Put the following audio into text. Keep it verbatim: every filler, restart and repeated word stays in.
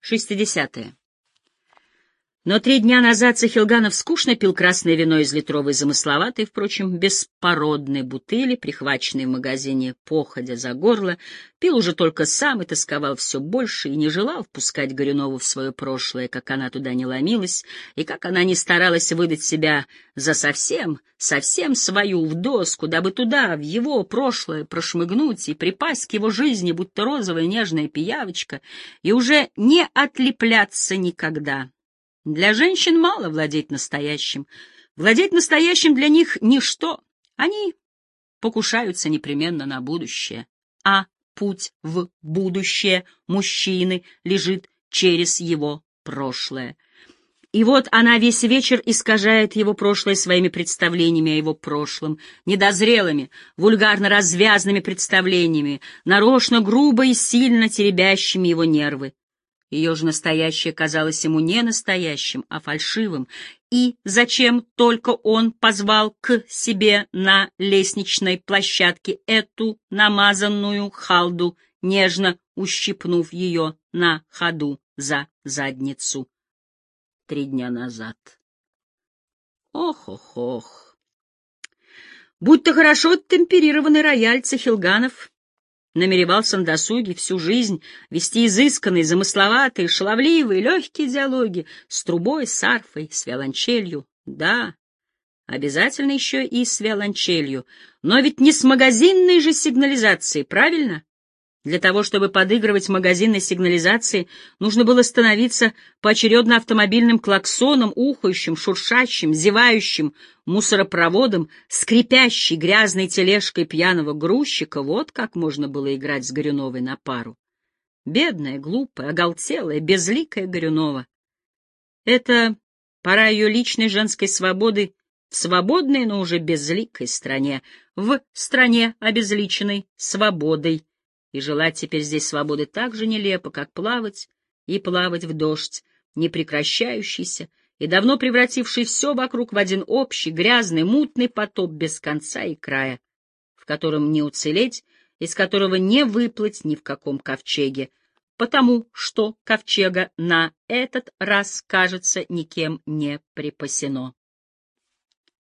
шестидесятые. Но три дня назад Сахилганов скучно пил красное вино из литровой замысловатой, впрочем, беспородной бутыли, прихваченной в магазине походя за горло, пил уже только сам и тосковал все больше, и не желал впускать Горюнову в свое прошлое, как она туда не ломилась, и как она не старалась выдать себя за совсем, совсем свою в доску, дабы туда, в его прошлое, прошмыгнуть и припасть к его жизни, будто розовая нежная пиявочка, и уже не отлепляться никогда. Для женщин мало владеть настоящим. Владеть настоящим для них ничто. Они покушаются непременно на будущее. А путь в будущее мужчины лежит через его прошлое. И вот она весь вечер искажает его прошлое своими представлениями о его прошлом, недозрелыми, вульгарно-развязными представлениями, нарочно грубо и сильно теребящими его нервы. Ее же настоящее казалось ему не настоящим, а фальшивым. И зачем только он позвал к себе на лестничной площадке эту намазанную халду, нежно ущипнув ее на ходу за задницу три дня назад? Ох-ох-ох! Будь-то хорошо темперированный рояль Сахилганов намеревался на досуге всю жизнь вести изысканные, замысловатые, шаловливые, легкие диалоги с трубой, с арфой, с виолончелью. Да, обязательно еще и с виолончелью, но ведь не с магазинной же сигнализацией, правильно? Для того, чтобы подыгрывать магазинной сигнализации, нужно было становиться поочередно автомобильным клаксоном, ухающим, шуршащим, зевающим мусоропроводом, скрипящей грязной тележкой пьяного грузчика. Вот как можно было играть с Горюновой на пару. Бедная, глупая, оголтелая, безликая Горюнова. Это пора ее личной женской свободы в свободной, но уже безликой стране, в стране, обезличенной свободой. И желать теперь здесь свободы так же нелепо, как плавать и плавать в дождь, непрекращающийся и давно превративший все вокруг в один общий, грязный, мутный потоп без конца и края, в котором не уцелеть, из которого не выплыть ни в каком ковчеге, потому что ковчега на этот раз, кажется, никем не припасено.